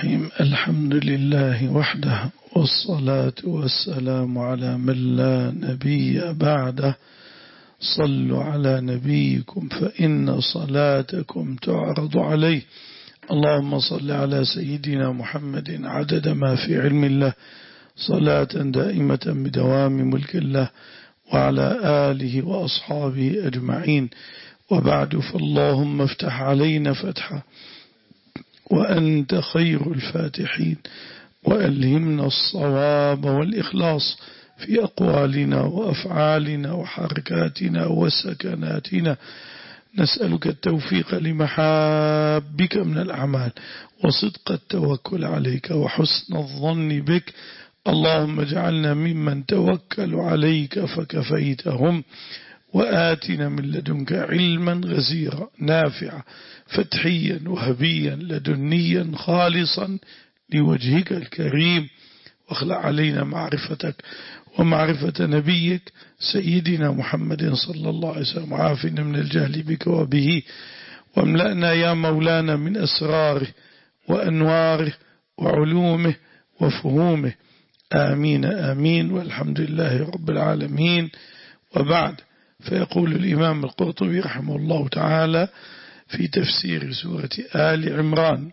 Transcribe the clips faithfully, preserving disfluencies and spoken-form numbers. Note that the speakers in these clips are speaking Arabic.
الرحيم. الحمد لله وحده، والصلاة والسلام على من لا نبي بعده. صلوا على نبيكم فإن صلاتكم تعرض عليه. اللهم صل على سيدنا محمد عدد ما في علم الله، صلاة دائمة بدوام ملك الله، وعلى آله وأصحابه أجمعين. وبعد، فاللهم افتح علينا فتحا وأنت خير الفاتحين، وألهمنا الصواب والإخلاص في أقوالنا وأفعالنا وحركاتنا وسكناتنا. نسألك التوفيق لمحابك من الأعمال، وصدق التوكل عليك، وحسن الظن بك. اللهم اجعلنا ممن توكلوا عليك فكفيتهم، وآتنا من لدنك علما غزيرا نافعا فتحيا وهبيا لدنيا خالصا لوجهك الكريم. واخلع علينا معرفتك ومعرفة نبيك سيدنا محمد صلى الله عليه وسلم، وعافنا من الجهل بك وبه، واملأنا يا مولانا من أسراره وأنواره وعلومه وفهومه. آمين آمين، والحمد لله رب العالمين. وبعد، فيقول الإمام القرطبي رحمه الله تعالى في تفسير سورة آل عمران: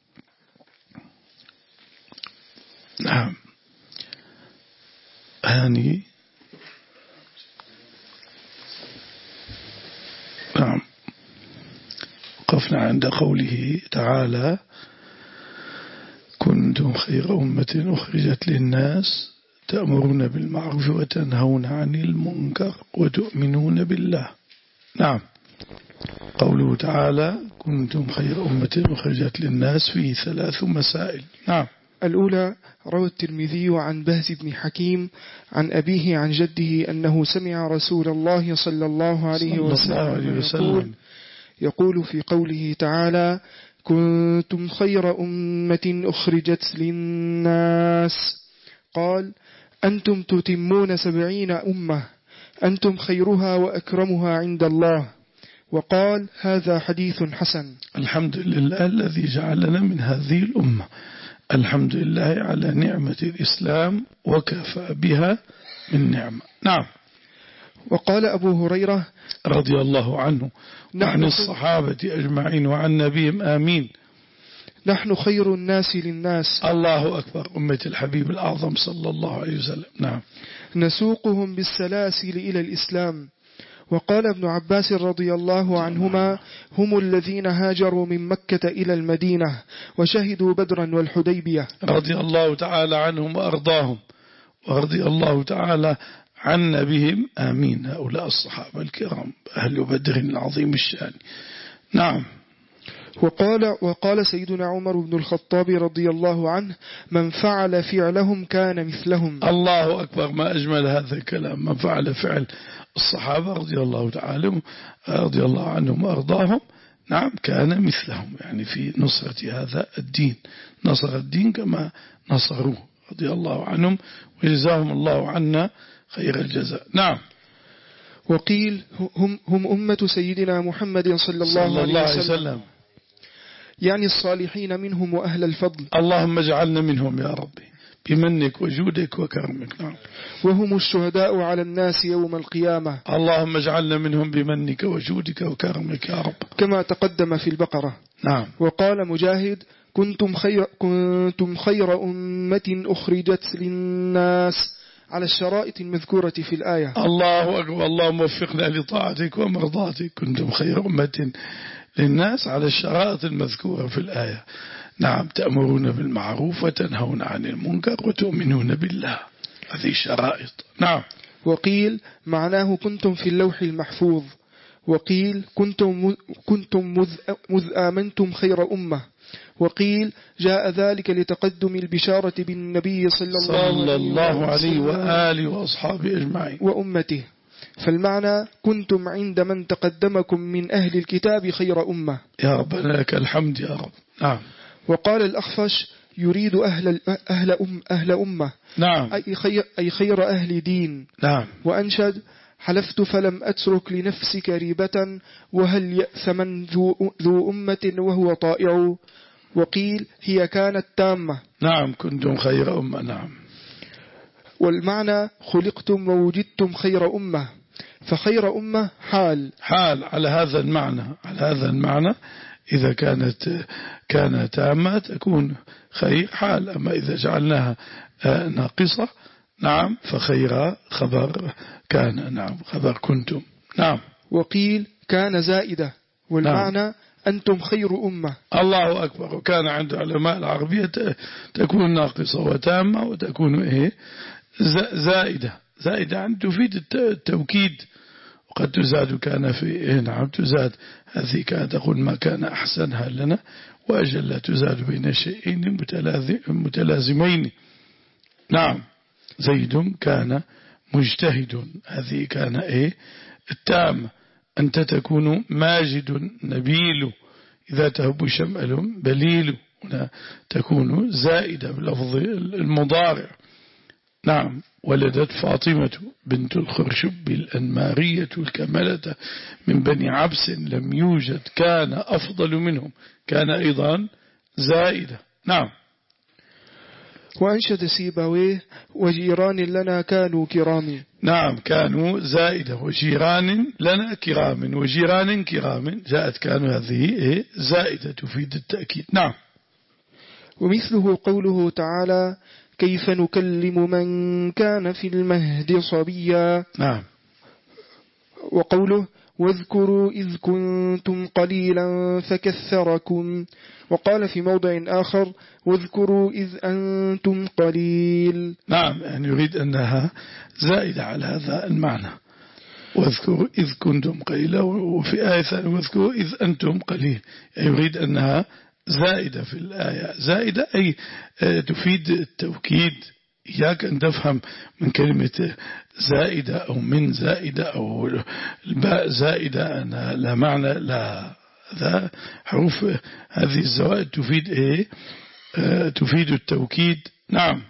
نعم هاني نعم وقفنا عند قوله تعالى: كنتم خير أمة أخرجت للناس تأمرون بالمعروف وتنهون عن المنكر وتؤمنون بالله. نعم، قوله تعالى كنتم خير أمة أخرجت للناس فيه ثلاث مسائل. نعم. الأولى: روى الترمذي عن بهز بن حكيم عن أبيه عن جده أنه سمع رسول الله صلى الله عليه وسلم يقول, يقول في قوله تعالى: كنتم خير أمة أخرجت للناس، قال: أنتم تتمون سبعين أمة، أنتم خيرها وأكرمها عند الله. وقال: هذا حديث حسن. الحمد لله الذي جعلنا من هذه الأمة، الحمد لله على نعمة الإسلام وكفى بها من نعمة. نعم. وقال أبو هريرة رضي الله عنه وعن الصحابة أجمعين وعن نبيهم آمين: نحن خير الناس للناس. الله أكبر. أمة الحبيب الأعظم صلى الله عليه وسلم. نعم. نسوقهم بالسلاسل إلى الإسلام. وقال ابن عباس رضي الله عنهما: هم الذين هاجروا من مكة إلى المدينة وشهدوا بدرا والحديبية. رضي الله تعالى عنهم وأرضاهم، ورضي الله تعالى عنا بهم آمين. هؤلاء الصحابة الكرام أهل بدر العظيم الشان. نعم. وقال, وقال سيدنا عمر بن الخطاب رضي الله عنه: من فعل فعلهم كان مثلهم. الله أكبر، ما أجمل هذا الكلام. من فعل فعل الصحابة رضي الله تعالى رضي الله عنهم وأرضاهم، نعم، كان مثلهم، يعني في نصرة هذا الدين، نصر الدين كما نصروه رضي الله عنهم، وجزاهم الله عنا خير الجزاء. نعم. وقيل: هم, هم أمة سيدنا محمد صلى الله, صلى الله عليه وسلم, وسلم يعني الصالحين منهم وأهل الفضل. اللهم اجعلنا منهم يا ربي بمنك وجودك وكرمك. نعم. وهم الشهداء على الناس يوم القيامة. اللهم اجعلنا منهم بمنك وجودك وكرمك يا رب، كما تقدم في البقرة. نعم. وقال مجاهد: كنتم خير, كنتم خير أمة أخرجت للناس، على الشرائط المذكورة في الآية. الله أكبر. اللهم وفقنا لطاعتك ومرضاتك. كنتم خير أمة للناس على الشرائط المذكورة في الآية. نعم، تأمرون بالمعروف وتنهون عن المنكر وتؤمنون بالله. هذه شرائط. نعم. وقيل معناه كنتم في اللوح المحفوظ. وقيل كنتم, كنتم مذ, مذ آمنتم خير أمة. وقيل جاء ذلك لتقدم البشارة بالنبي صلى الله, صلى الله عليه وآله وأصحابه أجمعين وأمته، فالمعنى كنتم عند من تقدمكم من أهل الكتاب خير أمة. يا رب لك الحمد يا رب. نعم. وقال الأخفش: يريد أهل, أهل, أم أهل أمة، نعم، أي خير, أي خير أهل دين. نعم. وأنشد: حلفت فلم أترك لنفسك ريبة، وهل يأس من ذو, ذو أمة وهو طائع. وقيل هي كانت تامة. نعم كنتم خير أمة. نعم. والمعنى خلقتم ووجدتم خير أمة، فخير أمة حال حال على هذا المعنى، على هذا المعنى إذا كانت كانت تامة تكون خير حال، أما إذا جعلناها ناقصة نعم فخير خبر كان. نعم خبر كنتم. نعم. وقيل كان زائدة، والمعنى نعم. أنتم خير أمة. الله أكبر. وكان عند علماء العربية تكون ناقصة وتامة وتكون إيه زائدة. زائدة عن تفيد التوكيد، وقد تزاد كان في إيه نعم تزاد هذه كانت تقول ما كان أحسنها لنا وأجل تزاد بين شيئين متلازمين. نعم. زيد كان مجتهد، هذه كان إيه التام. أنت تكون ماجد نبيل إذا تهب شمأل بليل، هنا تكون زائدة بلفظ المضارع. نعم. ولدت فاطمة بنت الخرشب الأنمارية الكملة من بني عبس لم يوجد كان أفضل منهم، كان أيضا زائدة. نعم. وأنشد سيبويه وجيران لنا كانوا كرام. نعم كانوا زائدة وجيران لنا كرام، وجيران كرام جاءت كانوا هذه زائدة تفيد التأكيد. نعم. ومثله قوله تعالى كيف نكلم من كان في المهد صبيا. نعم. وقوله واذكروا إذ كنتم قليلا فكثركم. وقال في موضع آخر واذكروا إذ أنتم قليل. نعم يعني يريد أنها زائدة على هذا المعنى، واذكروا إذ كنتم قليلا، وفي آية ثانية واذكروا إذ أنتم قليل، يعني يريد أنها زائدة في الآية. زائدة أي تفيد التوكيد. إياك أن تفهم من كلمة زائدة أو من زائدة أو الباء زائدة أنها لا معنى، لا، هذا حروف هذه الزوائد تفيد إيه آه تفيد التوكيد. نعم.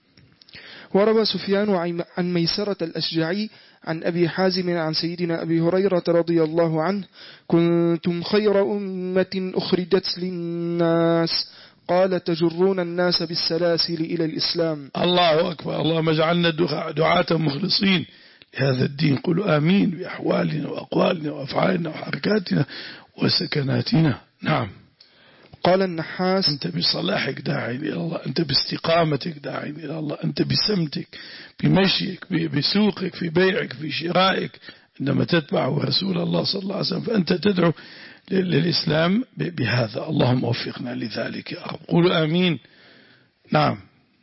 وروى سفيان عن ميسرة الأشجعي عن أبي حازم عن سيدنا أبي هريرة رضي الله عنه كنتم خير أمة أخرجت للناس قال تجرون الناس بالسلاسل إلى الإسلام. الله أكبر. اللهم اجعلنا دعاة مخلصين لهذا الدين. قولوا آمين بأحوالنا وأقوالنا وأفعالنا وحركاتنا وسكناتنا. نعم. قال النحاس أنت بصلاحك داعي إلى الله، أنت باستقامتك داعي إلى الله، أنت بسمتك بمشيك بسوقك في بيعك في شرائك عندما تتبع رسول الله صلى الله عليه وسلم فأنت تدعو للإسلام بهذا. اللهم وفقنا لذلك يا رب. قولوا آمين. نعم.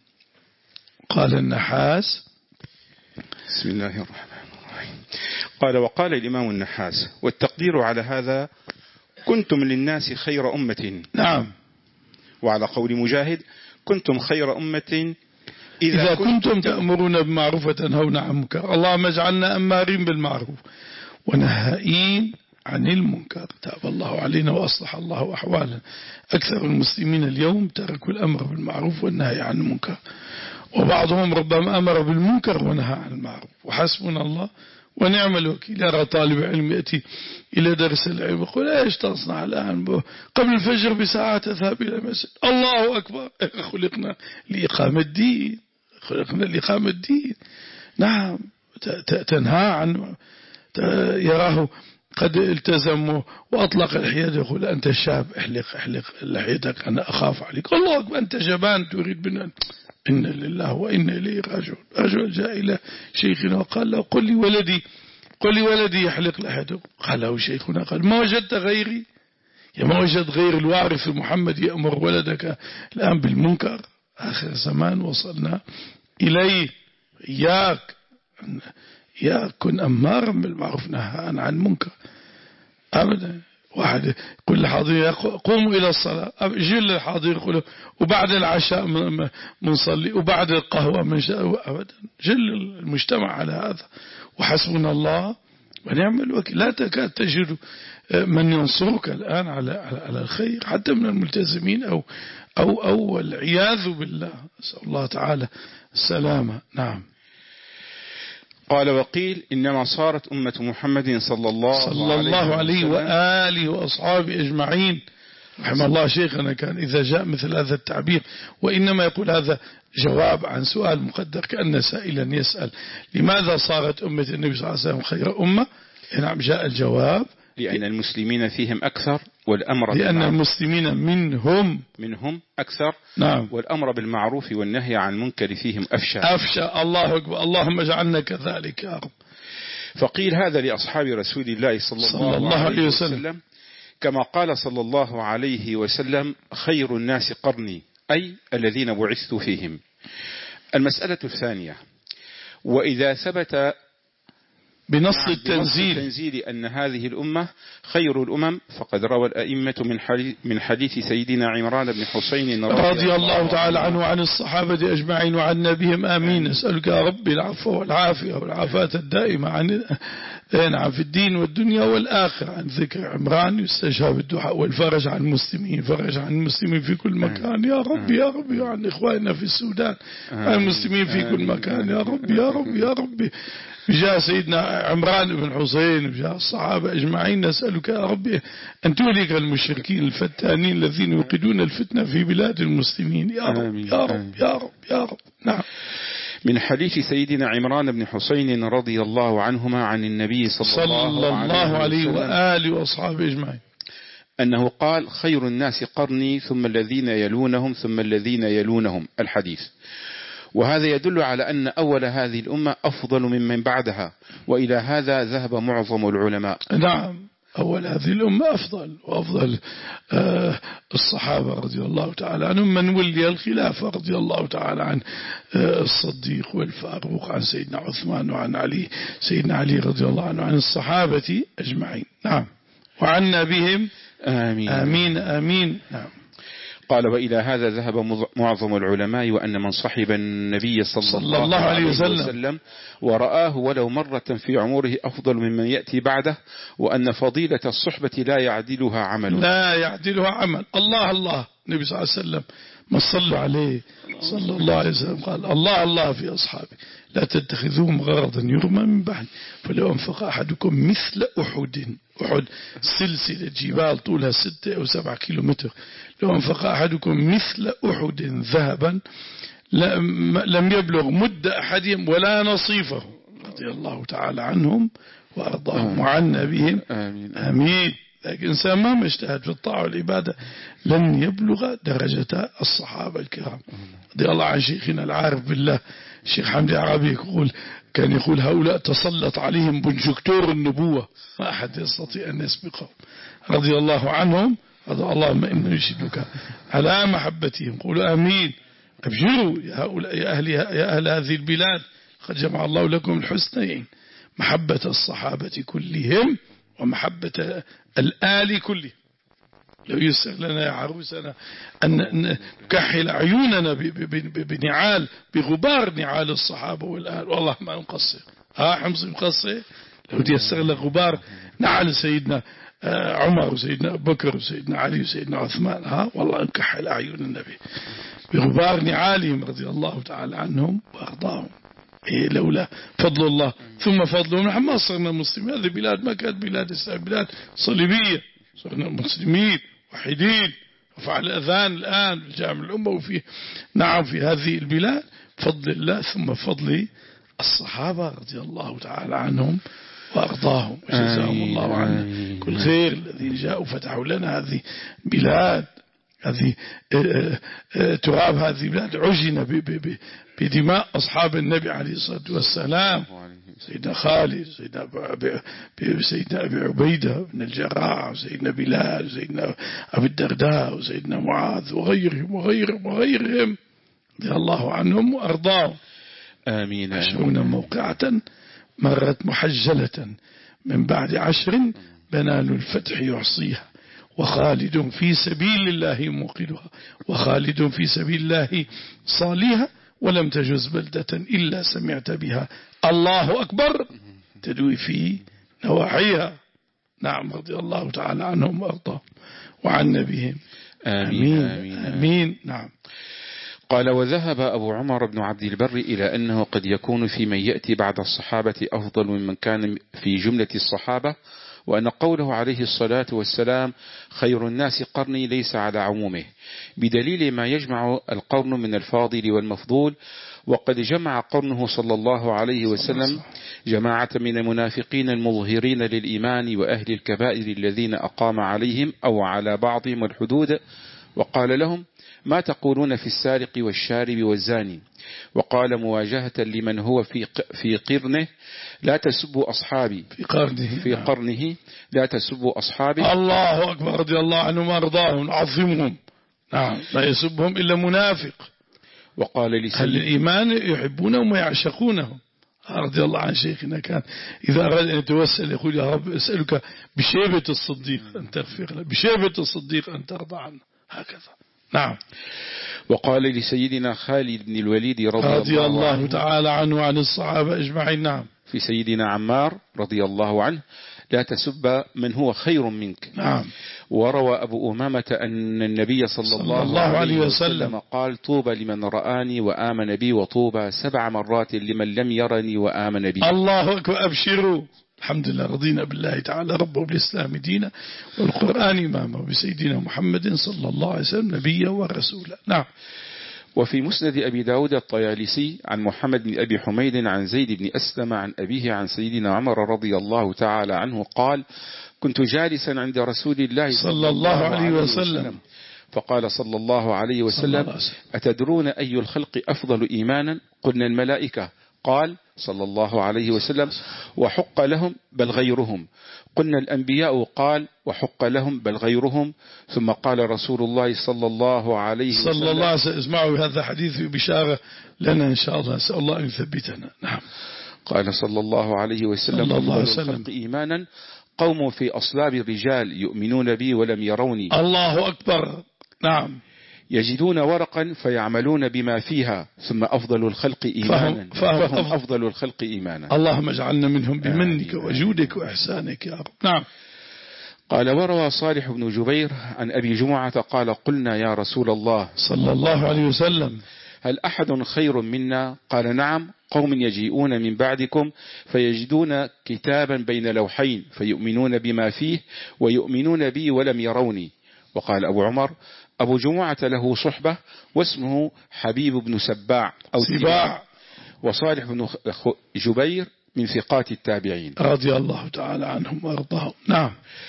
قال النحاس بسم الله الرحمن الرحيم. قال وقال الإمام النحاس والتقدير على هذا كنتم للناس خير أمة. نعم. وعلى قول مجاهد كنتم خير أمة إذا, إذا كنتم تأمرون بالمعروف وتنهون عن المنكر. اللهم اجعلنا أمارين بالمعروف ونهائين عن المنكر. تاب الله علينا وأصلح الله أحوالنا. أكثر المسلمين اليوم تركوا الأمر بالمعروف والنهي عن المنكر، وبعضهم ربما أمر بالمنكر ونهى عن المعروف، وحسبنا الله ونعم الوكيل. يرى طالب علم يأتي إلى درس العلم يقول ايش تصنع الآن قبل الفجر بساعة تذهب إلى المسجد. الله أكبر. خلقنا لإقامة الدين، خلقنا لإقامة الدين. نعم. تنهى عن يراه قد التزم وأطلق الحياد يقول أنت شاب احلق احلق لحيتك أنا أخاف عليك. الله أكبر. أنت جبان تريد بنا. إن لله وإن إليه راجعون. رجل جاء إلى شيخنا وقال له قل لي ولدي قل لي ولدي يحلق لحيته. قال له شيخنا قال ما وجدت غيري؟ يا ما وجد غير الوارث محمد يأمر ولدك الآن بالمنكر. آخر زمان وصلنا إليه. إياك يا كن أمارا بالمعروف نهى عن منكر. أبدا. واحد يقول للحاضرين قوموا إلى الصلاة، جل الحاضرين يقولوا وبعد العشاء منصلي وبعد القهوة من شاء. أبدا. جل المجتمع على هذا. وحسبنا الله ونعم الوكيل. لا تكاد تجد من ينصرك الآن على على الخير حتى من الملتزمين أو أو أو العياذ بالله. نسأل الله تعالى السلامة. نعم. قال وقيل إنما صارت أمة محمد صلى الله, صلى الله عليه وآله وأصحابه أجمعين رحمه الله شيخنا كان إذا جاء مثل هذا التعبير وإنما يقول هذا جواب عن سؤال مقدر، كأن سائلا يسأل لماذا صارت أمة النبي صلى الله عليه وسلم خير أمة؟ نعم جاء الجواب لأن المسلمين فيهم أكثر والأمر لأن المسلمين منهم منهم أكثر، نعم، والأمر بالمعروف والنهي عن المنكر فيهم أفشى أفشى. الله أكبر، اللهم اجعلنا كذلك يا رب. فقيل هذا لأصحاب رسول الله صلى الله, صلى الله عليه وسلم, وسلم كما قال صلى الله عليه وسلم خير الناس قرني، أي الذين بعثت فيهم. المسألة الثانية، وإذا ثبت بنص نعم التنزيل. التنزيل أن هذه الأمة خير الأمم، فقد روى الأئمة من حديث, من حديث سيدنا عمران بن حسين رضي, رضي الله تعالى عنه وعن الصحابة أجمعين وعن نبيهم آمين. نسألك يا رب العفو والعافية والعافاة الدائمة عن نعم في الدين والدنيا والآخرة، عن ذكر عمران يستجاب الدعاء والفرج عن المسلمين، فرج عن المسلمين في كل مكان يا رب يا رب، وعن إخواننا في السودان، عن المسلمين في كل مكان يا رب يا رب يا رب. بجاء سيدنا عمران بن حسين بجاء الصحابة أجمعين نسألك يا رب أن تهلك المشركين الفتانين الذين يوقدون الفتنة في بلاد المسلمين يا رب يا رب يا رب يا رب. نعم. من حديث سيدنا عمران بن حسين رضي الله عنهما عن النبي صلى, صلى الله, الله عليه وآله وأصحابه أجمعين أنه قال خير الناس قرني ثم الذين يلونهم ثم الذين يلونهم، الحديث. وهذا يدل على أن أول هذه الأمة أفضل ممن بعدها، وإلى هذا ذهب معظم العلماء. نعم، أول هذه الأمة أفضل، وأفضل آه الصحابة رضي الله تعالى عنهم من ولي الخلافة رضي الله تعالى عن آه الصديق والفاروق، عن سيدنا عثمان وعن علي، سيدنا علي رضي الله عنه، عن الصحابة أجمعين. نعم، وعنا بهم آمين آمين آمين. نعم. قال وإلى هذا ذهب معظم العلماء، وأن من صحب النبي صلى, صلى الله عليه وسلم, وسلم ورآه ولو مرة في عمره أفضل ممن يأتي بعده، وأن فضيلة الصحبة لا يعدلها عمل لا يعدلها عمل. الله الله، النبي صلى الله عليه وسلم ما صلوا عليه صلى الله عليه وسلم قال الله الله في أصحابي لا تتخذوهم غرضا يرمى من بعد، فلو أنفق أحدكم مثل أحد، أحد سلسلة جبال طولها ستة أو سبعة كيلومتر، لو أنفق أحدكم مثل أحد ذهبا لم يبلغ مد أحدهم ولا نصيفه، رضي الله تعالى عنهم وأرضاهم وعنا بهم آمين, آمين. لكن إنسان ما اجتهد في الطاعة والعبادة لن يبلغ درجة الصحابة الكرام رضي الله عن شيخنا العارف بالله الشيخ حمدي عربي يقول كان يقول هؤلاء تسلط عليهم بنجكتور النبوة ما أحد يستطيع أن يسبقهم رضي الله عنهم. اللهم إنه يشهدك على محبتهم. قولوا آمين. أبشروا يا هؤلاء يا أهل, يا أهل هذه البلاد قد جمع الله لكم الحسنين، محبة الصحابة كلهم ومحبة الآل كلهم. لو يسر لنا يا عروسنا أن نكحل عيوننا بنعال بغبار نعال الصحابة والآل، والله ما نقصر. ها حمص مقصر لو تيسر لنا غبار نعال سيدنا عمر وسيدنا أبو بكر وسيدنا علي وسيدنا عثمان، ها والله نكحل أعين النبي بغبار نعالهم رضي الله تعالى عنهم وأرضاهم. إيه لولا فضل الله ثم فضلهم نحن ما صرنا مسلمين. هذه بلاد ما كانت بلاد إسلام، بلاد صليبية، صرنا مسلمين وحيدين وفعل أذان الآن الجامع الأمة وفي نعم في هذه البلاد فضل الله ثم فضل الصحابة رضي الله تعالى عنهم وأرضاهم وجزاهم الله عنا كل خير الذين جاءوا فتحوا لنا هذه بلاد، هذه تراب هذه البلاد عجن بدماء أصحاب النبي عليه الصلاة والسلام، سيدنا خالد سيدنا أبي, سيدنا أبي عبيدة بن الجراح وسيدنا بلال وسيدنا أبي الدرداء وسيدنا معاذ وغيرهم وغيرهم وغيرهم رضي الله عنهم وأرضاهم. آمين. عشرون موقعة مرت محجلة من بعد عشر بنال الفتح يعصيها، وخالد في سبيل الله موقدها، وخالد في سبيل الله صاليها، ولم تجز بلدة إلا سمعت بها الله أكبر تدوي في نواحيها. نعم رضي الله تعالى عنهم وأرضاهم وعن نبيهم آمين, آمين, آمين, آمين. نعم. قال وذهب أبو عمر بن عبد البر إلى أنه قد يكون في من يأتي بعد الصحابة أفضل ممن كان في جملة الصحابة، وأن قوله عليه الصلاة والسلام خير الناس قرني ليس على عمومه، بدليل ما يجمع القرن من الفاضل والمفضول. وقد جمع قرنه صلى الله عليه وسلم جماعة من المنافقين المظهرين للإيمان وأهل الكبائر الذين أقام عليهم أو على بعضهم الحدود، وقال لهم ما تقولون في السارق والشارب والزاني، وقال مواجهة لمن هو في في قرنه لا تسبوا أصحابي في قرنه في قرنه لا تسبوا أصحابي. الله أكبر، رضي الله عنهم وأرضاهم، عظمهم. نعم، لا يسبهم إلا منافق. وقال لسيد أهل الإيمان يحبونهم ويعشقونهم. رضي الله عن شيخنا كان إذا أراد أن يتوسل يقول يا رب أسألك بشيبة الصديق أن تغفر له، بشيبة الصديق أن ترضى عنه، هكذا. نعم. وقال لسيدنا خالد بن الوليد رضي, رضي الله, الله عنه تعالى عنه وعن الصحابة أجمعين. نعم. في سيدنا عمار رضي الله عنه لا تسب من هو خير منك. نعم. وروى أبو أمامة أن النبي صلى, صلى الله, الله عليه وسلم قال طوبى لمن رآني وآمن بي، وطوبى سبع مرات لمن لم يرني وآمن بي. الله أكبر، أبشروا. الحمد لله، رضينا بالله تعالى ربه وبالإسلام دينا والقرآن إماما وبسيدنا محمد صلى الله عليه وسلم نبيا ورسولا. نعم. وفي مسند أبي داود الطيالسي عن محمد بن أبي حميد عن زيد بن أسلم عن أبيه عن سيدنا عمر رضي الله تعالى عنه قال كنت جالسا عند رسول الله صلى الله عليه وسلم فقال صلى الله عليه وسلم أتدرون أي الخلق أفضل إيمانا؟ قلنا الملائكة. قال صلى الله عليه وسلم وحق لهم بل غيرهم. قلنا الأنبياء. قال وحق لهم بل غيرهم. ثم قال رسول الله صلى الله عليه وسلم صلى الله عليه وسلم اسمعوا هذا حديث بشارة لنا إن شاء الله، أسأل الله أن يثبتنا. نعم. قال صلى الله عليه وسلم صلى الله عليه وسلم الخلق إيمانا قوم في أصلاب الرجال يؤمنون بي ولم يروني. الله أكبر. نعم. يجدون ورقا فيعملون بما فيها ثم أفضل الخلق إيمانا فهم, فهم أفضل الخلق إيمانا. اللهم اجعلنا منهم بمنك وجودك وإحسانك يا رب. نعم. قال وروى صالح بن جبير عن أبي جمعة قال قلنا يا رسول الله صلى الله عليه وسلم هل أحد خير منا؟ قال نعم، قوم يجيئون من بعدكم فيجدون كتابا بين لوحين فيؤمنون بما فيه ويؤمنون بي ولم يروني. وقال أبو عمر أبو جمعة له صحبة واسمه حبيب بن سباع أو سباع، وصالح بن جبير من ثقات التابعين رضي الله تعالى عنهم وأرضاهم. نعم.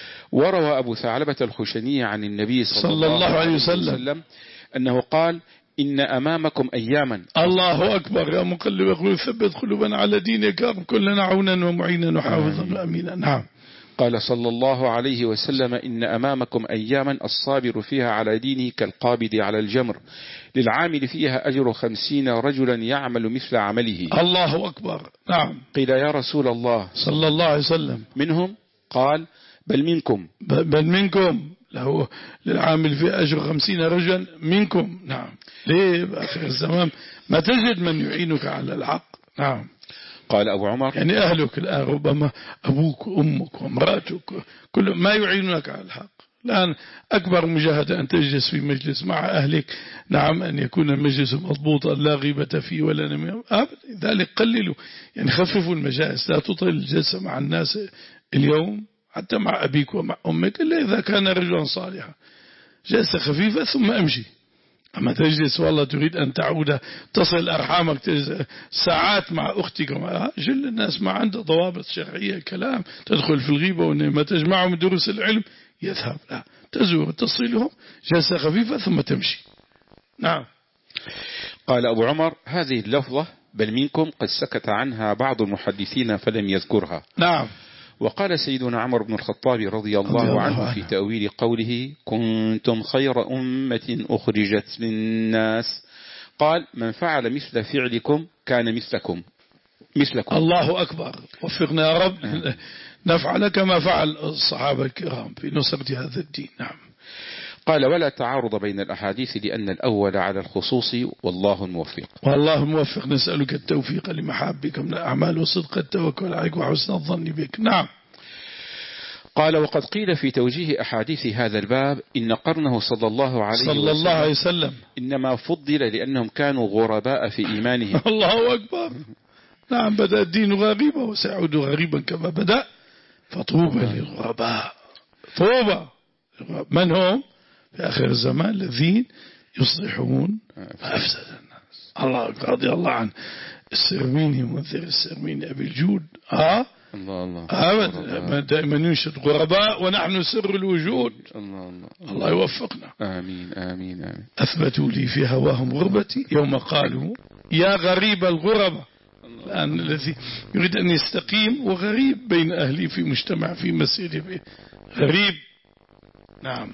وروى أبو ثعلبة الخشني عن النبي صلى, صلى الله, الله عليه وسلم, وسلم أنه قال إن أمامكم أياما. الله أكبر، يا مقلب يقول ثبت قلوبنا على دينك يا رب، كلنا عونا ومعينا وحافظا وأمينا. نعم. قال صلى الله عليه وسلم إن أمامكم أياما الصابر فيها على دينه كالقابض على الجمر للعامل فيها أجر خمسين رجلا يعمل مثل عمله. الله أكبر. نعم. قيل يا رسول الله صلى الله عليه وسلم منهم؟ قال بل منكم. بل منكم له للعامل في أجر خمسين رجلا منكم. نعم. ليه بآخر الزمان ما تجد من يعينك على الحق. نعم. قال أبو عمر يعني أهلك الآن ربما أبوك وأمك وامرأتك كل ما يعينونك على الحق. الآن أكبر مجاهدة أن تجلس في مجلس مع أهلك. نعم. أن يكون المجلس مضبوطا لا غيبة فيه ولا نميمة أبدا. ذلك قللوا يعني خففوا المجالس، لا تطيل الجلسة مع الناس اليوم حتى مع أبيك ومع أمك إلا إذا كان رجلا صالحا، جلسة خفيفة ثم أمشي. أما تجلس والله تريد أن تعود تصل أرحامك ساعات مع أختك ومع جل الناس ما عنده ضوابط شرعية كلام تدخل في الغيبة وإنما تجمعهم دروس العلم يذهب. لا، تزور تصلهم جلسة خفيفة ثم تمشي. نعم. قال أبو عمر هذه اللفظة بل منكم قد سكت عنها بعض المحدثين فلم يذكرها. نعم. وقال سيدنا عمر بن الخطاب رضي الله, رضي الله عنه, عنه في تأويل قوله كنتم خير أمة أخرجت للناس قال من فعل مثل فعلكم كان مثلكم مثلكم. الله أكبر، وفقنا يا رب نفعل كما فعل الصحابة الكرام في نصرة هذا الدين. نعم. قال ولا تعارض بين الأحاديث لأن الأول على الخصوص والله الموفق. والله الموفق، نسألك التوفيق لمحابك من الأعمال وصدق التوكل عليك وحسن الظن بك. نعم. قال وقد قيل في توجيه أحاديث هذا الباب إن قرنه صلى الله عليه صلى وسلم, الله عليه وسلم إنما فضل لأنهم كانوا غرباء في إيمانهم. الله أكبر. نعم. بدأ الدين غريبا وسيعود غريبا كما بدأ. فطوبى للغرباء. طوبى من هم في آخر الزمان؟ الذين يصلحون ما أفسد الناس. الله رضي الله عنه السرميني منذر السرميني أبي الجود ها الله الله أبدا دائما ينشد غرباء ونحن سر الوجود. الله الله الله يوفقنا. آمين آمين آمين. أثبتوا لي في هواهم غربتي يوم قالوا يا غريب الغرباء. الآن الذي يريد أن يستقيم وغريب بين أهلي في مجتمع في مسيره غريب. نعم.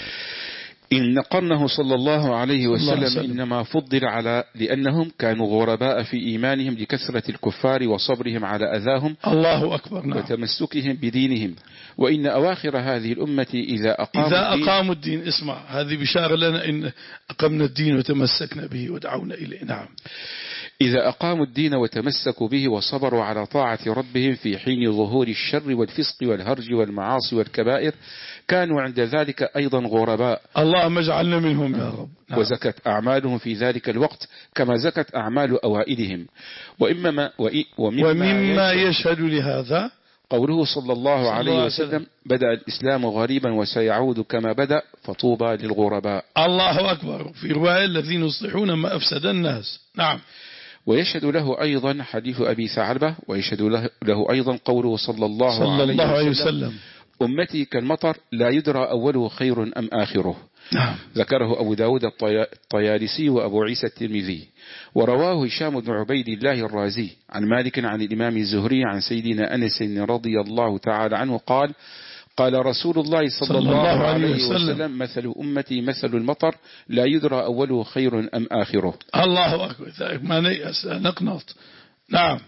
إن قرنه صلى الله عليه وسلم إنما فضل على لأنهم كانوا غرباء في إيمانهم لكثرة الكفار وصبرهم على أذاهم. الله أكبر. نعم. وتمسكهم بدينهم. وإن أواخر هذه الأمة إذا أقاموا إذا الدين أقاموا الدين اسمع هذه بشارة لنا إن أقمنا الدين وتمسكنا به ودعونا إليه. نعم. إذا أقاموا الدين وتمسكوا به وصبروا على طاعة ربهم في حين ظهور الشر والفسق والهرج والمعاصي والكبائر كانوا عند ذلك أيضا غرباء. اللهم اجعلنا منهم يا رب. نعم. وزكت أعمالهم في ذلك الوقت كما زكت أعمال أوائلهم. وإمما ومما, ومما يشهد لهذا قوله صلى الله عليه وسلم بدأ الإسلام غريبا وسيعود كما بدأ فطوبى للغرباء. الله أكبر. في رواية الذين يصلحون ما أفسد الناس. نعم. ويشهد له أيضا حديث أبي ثعلبة ويشهد له أيضا قوله صلى الله, صلى الله عليه وسلم, وسلم أمتي كالمطر لا يدرى أوله خير أم آخره. نعم. ذكره أبو داود الطيالسي وأبو عيسى الترمذي. ورواه هشام بن عبيد الله الرازي عن مالك عن الإمام الزهري عن سيدنا أنس رضي الله تعالى عنه قال قال رسول الله صلى, صلى الله, الله عليه وسلم, وسلم مثل أمتي مثل المطر لا يدرى أوله خير أم آخره. الله أكبر. ما نيأس نقنط. نعم.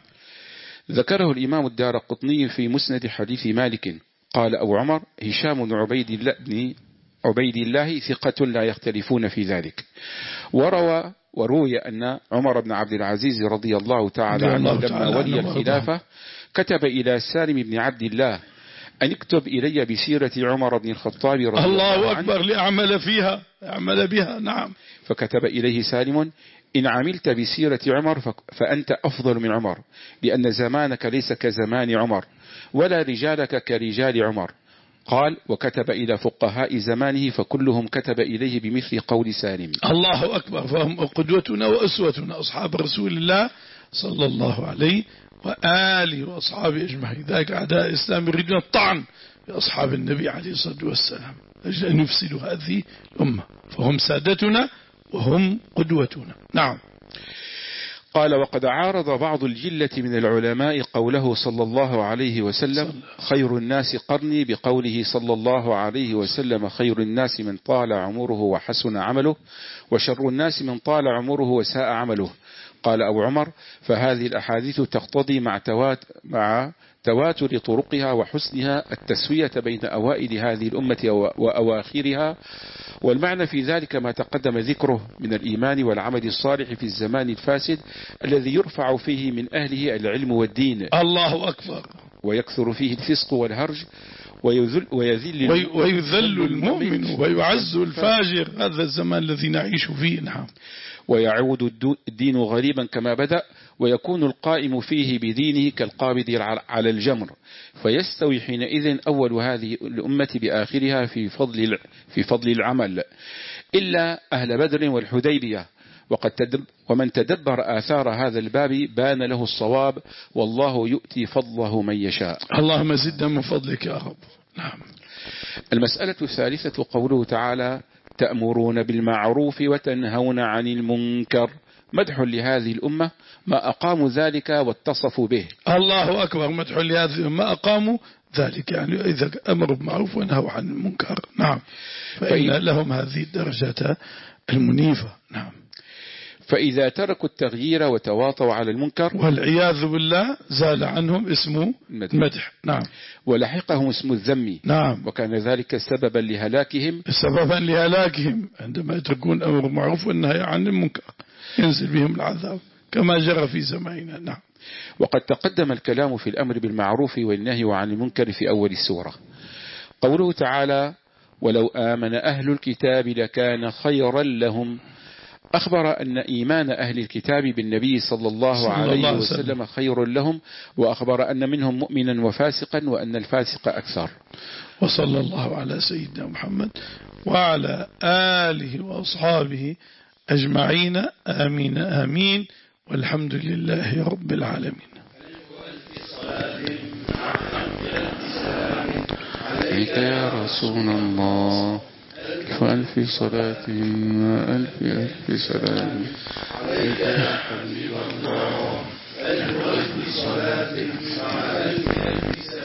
ذكره الإمام الدارقطني في مسند حديث مالك قال أبو عمر هشام بن عبيد الله بن عبيد الله ثقة لا يختلفون في ذلك. وروى وروي أن عمر بن عبد العزيز رضي الله تعالى عنه لما ولي الخلافة كتب إلى سالم بن عبد الله أن اكتب إلي بسيرة عمر بن الخطاب رضي الله, الله أكبر لأعمل فيها أعمل بها. نعم. فكتب إليه سالم إن عملت بسيرة عمر فأنت أفضل من عمر لأن زمانك ليس كزمان عمر ولا رجالك كرجال عمر. قال وكتب إلى فقهاء زمانه فكلهم كتب إليه بمثل قول سالم. الله أكبر. فهم قدوتنا وأسوتنا أصحاب رسول الله صلى الله عليه وآله وأصحابه أجمعين. ذلك أعداء الإسلام يريدون الطعن بأصحاب النبي عليه الصلاة والسلام أجل أن يفسدوا هذه الأمة فهم سادتنا وهم قدوتنا. نعم. قال وقد عارض بعض الجلة من العلماء قوله صلى الله عليه وسلم خير الناس قرني بقوله صلى الله عليه وسلم خير الناس من طال عمره وحسن عمله وشر الناس من طال عمره وساء عمله. قال أبو عمر فهذه الأحاديث تقتضي مع توات مع تواتر طرقها وحسنها التسوية بين أوائل هذه الأمة وأواخرها. والمعنى في ذلك ما تقدم ذكره من الإيمان والعمل الصالح في الزمان الفاسد الذي يرفع فيه من أهله العلم والدين. الله أكبر. ويكثر فيه الفسق والهرج ويذل, ويذل وي ويذل المؤمن ويعز الفاجر. هذا الزمان الذي نعيش فيه. نعم. ويعود الدين غريبا كما بدأ ويكون القائم فيه بدينه كالقابض على الجمر فيستوي حينئذ أول هذه الأمة بآخرها في فضل في فضل العمل إلا أهل بدر والحديبية. وقد تدب ومن تدبر آثار هذا الباب بان له الصواب والله يؤتي فضله من يشاء. اللهم زدنا من فضلك يا رب. نعم. المسألة الثالثة قوله تعالى تأمرون بالمعروف وتنهون عن المنكر مدح لهذه الأمة ما أقاموا ذلك واتصفوا به. الله أكبر. مدح لهذه الأمة أقاموا ذلك يعني إذا أمروا بالمعروف ونهوا عن المنكر. نعم. فإن لهم هذه الدرجة المنيفة. نعم. فإذا تركوا التغيير وتواطوا على المنكر والعياذ بالله زال عنهم اسم المدح. نعم. ولحقهم اسم الذم. نعم. وكان ذلك سببا لهلاكهم سببا لهلاكهم عندما يتركون أمر المعروف والنهي عن المنكر ينزل بهم العذاب كما جرى في زماننا. نعم. وقد تقدم الكلام في الأمر بالمعروف والنهي عن المنكر في أول السورة. قوله تعالى ولو آمن أهل الكتاب لكان خيرا لهم أخبر أن إيمان أهل الكتاب بالنبي صلى الله عليه وسلم خير لهم، وأخبر أن منهم مؤمنا وفاسقا وأن الفاسق أكثر. وصلى الله على سيدنا محمد وعلى آله وأصحابه أجمعين، آمين آمين، والحمد لله رب العالمين. عليك يا رسول الله فألف صلاة وألف ألف سلام عليك يا حبيب الله ألف ألف صلاة وألف ألف سلام.